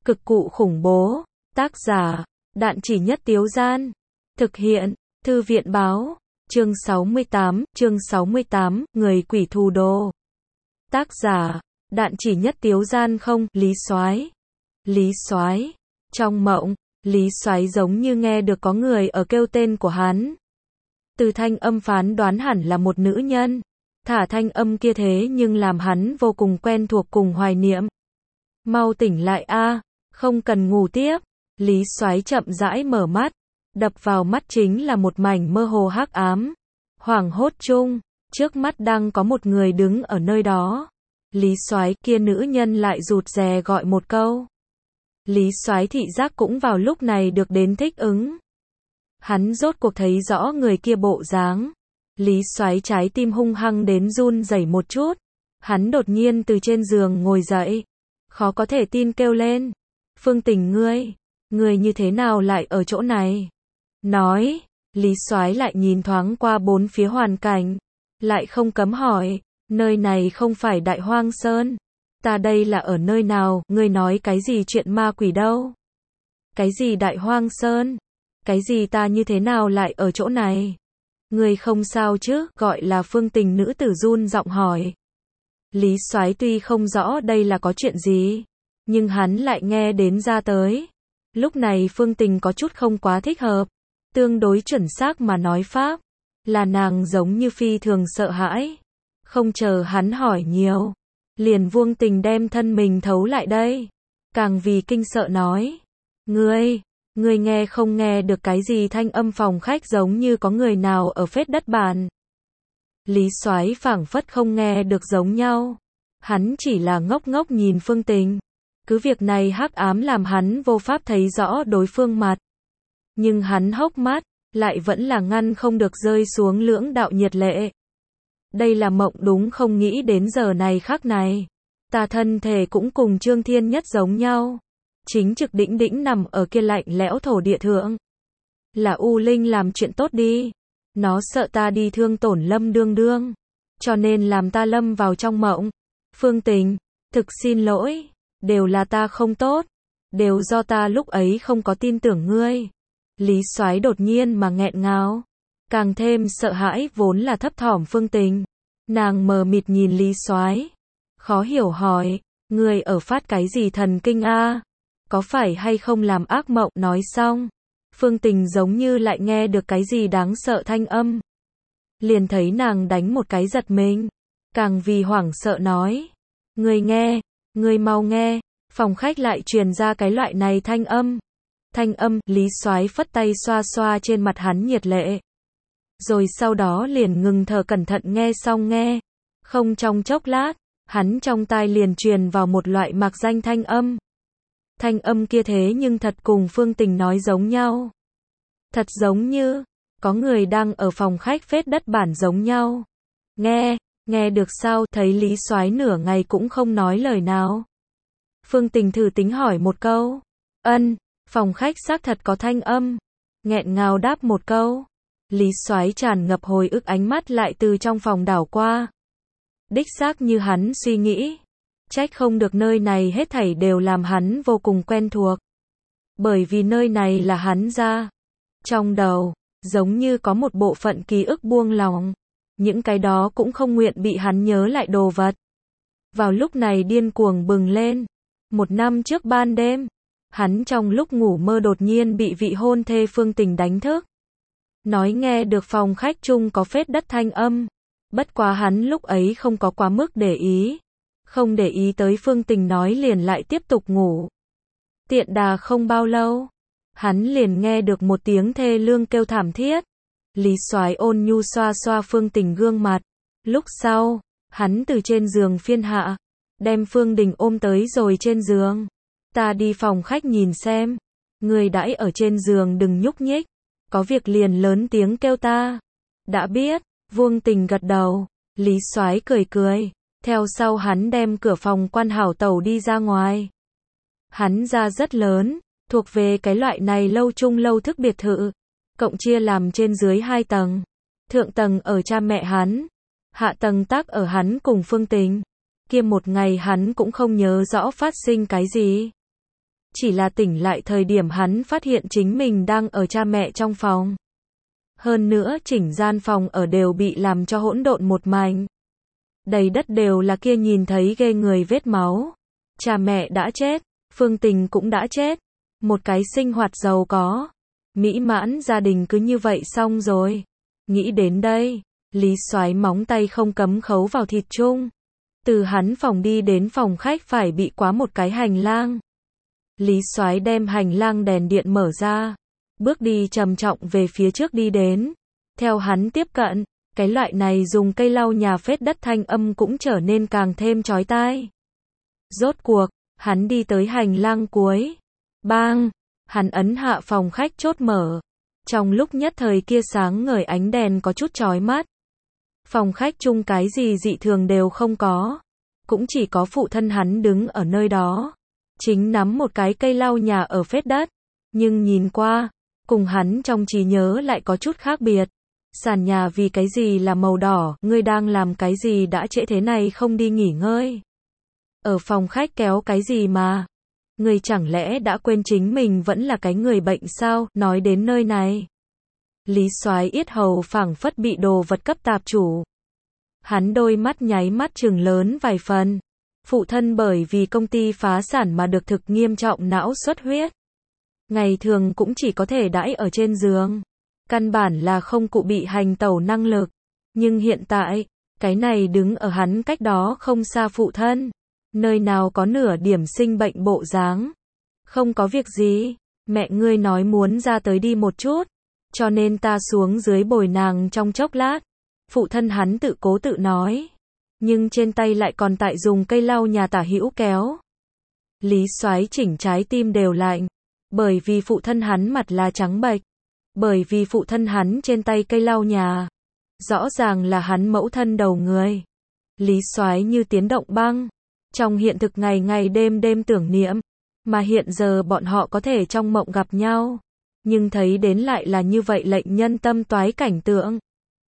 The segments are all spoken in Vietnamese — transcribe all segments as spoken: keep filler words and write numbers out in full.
Cực cụ khủng bố. Tác giả, Đạn Chỉ Nhất Tiếu Gian. Thực hiện, Thư viện Báo. Chương sáu mươi tám, chương sáu mươi tám, Người Quỷ Thù Đồ. Tác giả, Đạn Chỉ Nhất Tiếu Gian. Không, Lý Soái. Lý Soái. Trong mộng, Lý Soái giống như nghe được có người ở kêu tên của hắn. Từ thanh âm phán đoán hẳn là một nữ nhân. Thả thanh âm kia thế nhưng làm hắn vô cùng quen thuộc cùng hoài niệm. Mau tỉnh lại a, không cần ngủ tiếp. Lý Soái chậm rãi mở mắt, đập vào mắt chính là một mảnh mơ hồ hắc ám. Hoảng hốt chung, trước mắt đang có một người đứng ở nơi đó. Lý Soái, kia nữ nhân lại rụt rè gọi một câu. Lý Soái thị giác cũng vào lúc này được đến thích ứng. Hắn rốt cuộc thấy rõ người kia bộ dáng. Lý Soái trái tim hung hăng đến run rẩy một chút. Hắn đột nhiên từ trên giường ngồi dậy, khó có thể tin kêu lên. Phương Tình, ngươi, ngươi như thế nào lại ở chỗ này? Nói, Lý Soái lại nhìn thoáng qua bốn phía hoàn cảnh, lại không cấm hỏi, nơi này không phải Đại Hoang Sơn, ta đây là ở nơi nào? Ngươi nói cái gì chuyện ma quỷ đâu? Cái gì Đại Hoang Sơn? Cái gì ta như thế nào lại ở chỗ này? Ngươi không sao chứ? Gọi là Phương Tình nữ tử run giọng hỏi. Lý Soái tuy không rõ đây là có chuyện gì, nhưng hắn lại nghe đến ra tới. Lúc này Phương Tình có chút không quá thích hợp. Tương đối chuẩn xác mà nói pháp, là nàng giống như phi thường sợ hãi. Không chờ hắn hỏi nhiều, liền Vương Tình đem thân mình thấu lại đây. Càng vì kinh sợ nói. Ngươi, ngươi nghe không nghe được cái gì thanh âm phòng khách giống như có người nào ở phết đất bàn. Lý Soái phảng phất không nghe được giống nhau. Hắn chỉ là ngốc ngốc nhìn Phương Tình. Cứ việc này hắc ám làm hắn vô pháp thấy rõ đối phương mặt. Nhưng hắn hốc mắt, lại vẫn là ngăn không được rơi xuống lưỡng đạo nhiệt lệ. Đây là mộng đúng không? Nghĩ đến giờ này khắc này, ta thân thể cũng cùng Trương Thiên Nhất giống nhau. Chính trực đĩnh đĩnh nằm ở kia lạnh lẽo thổ địa thượng. Là U Linh làm chuyện tốt đi. Nó sợ ta đi thương tổn Lâm Đương Đương, cho nên làm ta lâm vào trong mộng. Phương Tình, thực xin lỗi, đều là ta không tốt, đều do ta lúc ấy không có tin tưởng ngươi. Lý Soái đột nhiên mà nghẹn ngào, càng thêm sợ hãi vốn là thấp thỏm Phương Tình. Nàng mờ mịt nhìn Lý Soái, khó hiểu hỏi, ngươi ở phát cái gì thần kinh a? Có phải hay không làm ác mộng? Nói xong, Phương Tình giống như lại nghe được cái gì đáng sợ thanh âm. Liền thấy nàng đánh một cái giật mình, càng vì hoảng sợ nói, ngươi nghe, ngươi mau nghe. Phòng khách lại truyền ra cái loại này thanh âm. Thanh âm, Lý Soái phất tay xoa xoa trên mặt hắn nhiệt lệ. Rồi sau đó liền ngừng thở cẩn thận nghe xong nghe. Không trong chốc lát, hắn trong tai liền truyền vào một loại mạc danh thanh âm. Thanh âm kia thế nhưng thật cùng Phương Tình nói giống nhau. Thật giống như, có người đang ở phòng khách phết đất bản giống nhau. Nghe, nghe được sao? Thấy Lý Soái nửa ngày cũng không nói lời nào. Phương Tình thử tính hỏi một câu. Ân, phòng khách xác thật có thanh âm. Nghẹn ngào đáp một câu. Lý Soái tràn ngập hồi ức ánh mắt lại từ trong phòng đảo qua. Đích xác như hắn suy nghĩ. Trách không được nơi này hết thảy đều làm hắn vô cùng quen thuộc. Bởi vì nơi này là hắn ra. Trong đầu, giống như có một bộ phận ký ức buông lỏng. Những cái đó cũng không nguyện bị hắn nhớ lại đồ vật. Vào lúc này điên cuồng bừng lên. Một năm trước ban đêm, hắn trong lúc ngủ mơ đột nhiên bị vị hôn thê Phương Tình đánh thức. Nói nghe được phòng khách chung có phết đất thanh âm. Bất quá hắn lúc ấy không có quá mức để ý. Không để ý tới Phương Tình nói liền lại tiếp tục ngủ. Tiện đà không bao lâu, hắn liền nghe được một tiếng thê lương kêu thảm thiết. Lý Soái ôn nhu xoa xoa Phương Tình gương mặt. Lúc sau, hắn từ trên giường phiên hạ, đem Phương Tình ôm tới rồi trên giường. Ta đi phòng khách nhìn xem. Người đãi ở trên giường đừng nhúc nhích. Có việc liền lớn tiếng kêu ta. Đã biết. Vương Tình gật đầu. Lý Soái cười cười. Theo sau hắn đem cửa phòng quan hảo tẩu đi ra ngoài. Hắn ra rất lớn, thuộc về cái loại này lâu trung lâu thức biệt thự. Cộng chia làm trên dưới hai tầng. Thượng tầng ở cha mẹ hắn. Hạ tầng tác ở hắn cùng Phương Tình. Kia một ngày hắn cũng không nhớ rõ phát sinh cái gì. chỉ là tỉnh lại thời điểm hắn phát hiện chính mình đang ở cha mẹ trong phòng. Hơn nữa chỉnh gian phòng ở đều bị làm cho hỗn độn một mảnh. Đầy đất đều là kia nhìn thấy ghê người vết máu. Cha mẹ đã chết, Phương Tình cũng đã chết. Một cái sinh hoạt giàu có, mỹ mãn gia đình cứ như vậy xong rồi. Nghĩ đến đây, Lý Soái móng tay không cấm khấu vào thịt chung. Từ hắn phòng đi đến phòng khách phải bị quá một cái hành lang. Lý Soái đem hành lang đèn điện mở ra, bước đi trầm trọng về phía trước đi đến. Theo hắn tiếp cận, cái loại này dùng cây lau nhà phết đất thanh âm cũng trở nên càng thêm chói tai. Rốt cuộc, hắn đi tới hành lang cuối. Bang! Hắn ấn hạ phòng khách chốt mở. Trong lúc nhất thời kia sáng ngời ánh đèn có chút chói mắt. Phòng khách chung cái gì dị thường đều không có. Cũng chỉ có phụ thân hắn đứng ở nơi đó. Chính nắm một cái cây lau nhà ở phết đất. Nhưng nhìn qua, cùng hắn trong trí nhớ lại có chút khác biệt. Sàn nhà vì cái gì là màu đỏ, ngươi đang làm cái gì đã trễ thế này không đi nghỉ ngơi. Ở phòng khách kéo cái gì mà? Ngươi chẳng lẽ đã quên chính mình vẫn là cái người bệnh sao? Nói đến nơi này, Lý Soái yết hầu phảng phất bị đồ vật cấp tạp chủ. Hắn đôi mắt nháy mắt trừng lớn vài phần. Phụ thân bởi vì công ty phá sản mà được thực nghiêm trọng não xuất huyết. Ngày thường cũng chỉ có thể đãi ở trên giường. Căn bản là không cụ bị hành tẩu năng lực. Nhưng hiện tại, cái này đứng ở hắn cách đó không xa phụ thân. Nơi nào có nửa điểm sinh bệnh bộ dáng. Không có việc gì, mẹ ngươi nói muốn ra tới đi một chút. Cho nên ta xuống dưới bồi nàng trong chốc lát. Phụ thân hắn tự cố tự nói. Nhưng trên tay lại còn tại dùng cây lau nhà tả hữu kéo. Lý Soái chỉnh trái tim đều lạnh. Bởi vì phụ thân hắn mặt là trắng bệch. Bởi vì phụ thân hắn trên tay cây lau nhà. Rõ ràng là hắn mẫu thân đầu người. Lý Soái như tiến động băng. Trong hiện thực ngày ngày đêm đêm tưởng niệm. Mà hiện giờ bọn họ có thể trong mộng gặp nhau. Nhưng thấy đến lại là như vậy lệnh nhân tâm toái cảnh tượng.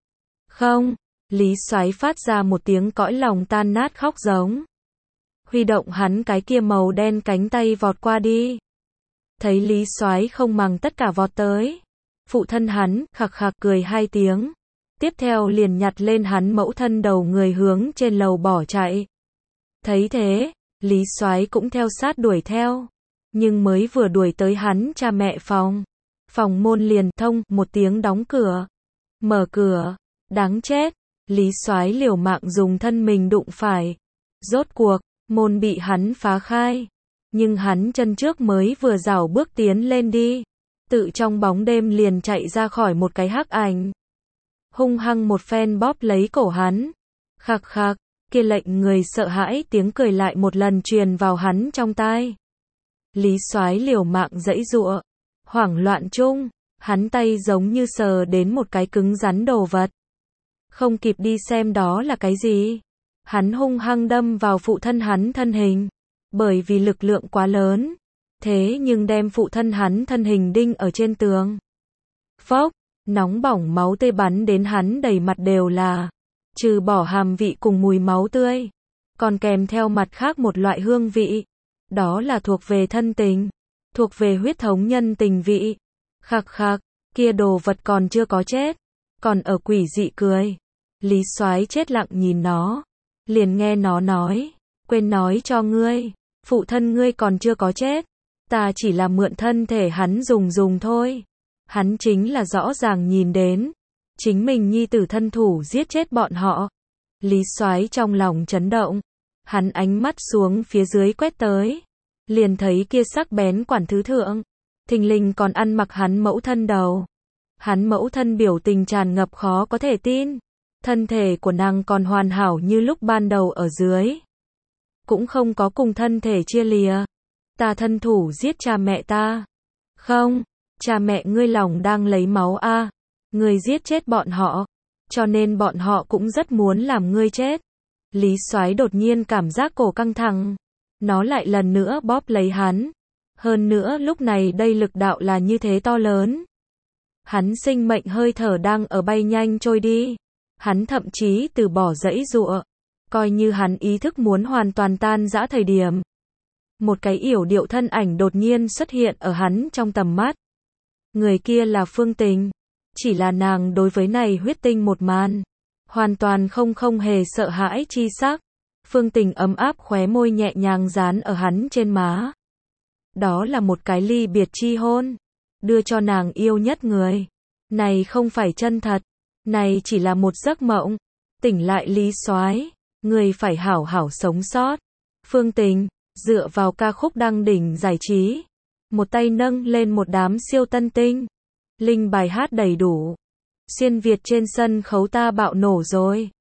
Không, Lý Soái phát ra một tiếng cõi lòng tan nát khóc giống. Huy động hắn cái kia màu đen cánh tay vọt qua đi. Thấy Lý Soái không màng tất cả vọt tới. Phụ thân hắn, khặc khặc cười hai tiếng. Tiếp theo liền nhặt lên hắn mẫu thân đầu người hướng trên lầu bỏ chạy. Thấy thế, Lý Soái cũng theo sát đuổi theo. Nhưng mới vừa đuổi tới hắn cha mẹ phòng. Phòng môn liền thông, một tiếng đóng cửa. Mở cửa, đáng chết. Lý Soái liều mạng dùng thân mình đụng phải. Rốt cuộc, môn bị hắn phá khai. Nhưng hắn chân trước mới vừa rảo bước tiến lên đi. Tự trong bóng đêm liền chạy ra khỏi một cái hắc ảnh. Hung hăng một phen bóp lấy cổ hắn. Khạc khạc, kia lệnh người sợ hãi tiếng cười lại một lần truyền vào hắn trong tai. Lý Soái liều mạng giãy giụa. Hoảng loạn chung, hắn tay giống như sờ đến một cái cứng rắn đồ vật. Không kịp đi xem đó là cái gì. Hắn hung hăng đâm vào phụ thân hắn thân hình. Bởi vì lực lượng quá lớn. Thế nhưng đem phụ thân hắn thân hình đinh ở trên tường. Phốc, nóng bỏng máu tươi bắn đến hắn đầy mặt đều là. Trừ bỏ hàm vị cùng mùi máu tươi. Còn kèm theo mặt khác một loại hương vị. Đó là thuộc về thân tình. Thuộc về huyết thống nhân tình vị. Khạc khạc, kia đồ vật còn chưa có chết. Còn ở quỷ dị cười. Lý Soái chết lặng nhìn nó. Liền nghe nó nói. Quên nói cho ngươi. Phụ thân ngươi còn chưa có chết. Ta chỉ là mượn thân thể hắn dùng dùng thôi. Hắn chính là rõ ràng nhìn đến. Chính mình nhi tử thân thủ giết chết bọn họ. Lý Soái trong lòng chấn động. Hắn ánh mắt xuống phía dưới quét tới. Liền thấy kia sắc bén quản thứ thượng. Thình lình còn ăn mặc hắn mẫu thân đầu. Hắn mẫu thân biểu tình tràn ngập khó có thể tin. Thân thể của nàng còn hoàn hảo như lúc ban đầu ở dưới. Cũng không có cùng thân thể chia lìa. Ta thân thủ giết cha mẹ ta. Không, cha mẹ ngươi lòng đang lấy máu a. Ngươi giết chết bọn họ. Cho nên bọn họ cũng rất muốn làm ngươi chết. Lý Soái đột nhiên cảm giác cổ căng thẳng. Nó lại lần nữa bóp lấy hắn. Hơn nữa lúc này đây lực đạo là như thế to lớn. Hắn sinh mệnh hơi thở đang ở bay nhanh trôi đi. Hắn thậm chí từ bỏ giãy giụa. Coi như hắn ý thức muốn hoàn toàn tan rã thời điểm. Một cái yểu điệu thân ảnh đột nhiên xuất hiện ở hắn trong tầm mắt. Người kia là Phương Tình. Chỉ là nàng đối với này huyết tinh một màn, hoàn toàn không không hề sợ hãi chi sắc. Phương Tình ấm áp khóe môi nhẹ nhàng dán ở hắn trên má. Đó là một cái ly biệt chi hôn, đưa cho nàng yêu nhất người. Này không phải chân thật, này chỉ là một giấc mộng. Tỉnh lại Lý Soái, người phải hảo hảo sống sót. Phương Tình, dựa vào ca khúc đăng đỉnh giải trí, một tay nâng lên một đám siêu tân tinh. Linh bài hát đầy đủ. Xuyên Việt trên sân khấu ta bạo nổ rồi.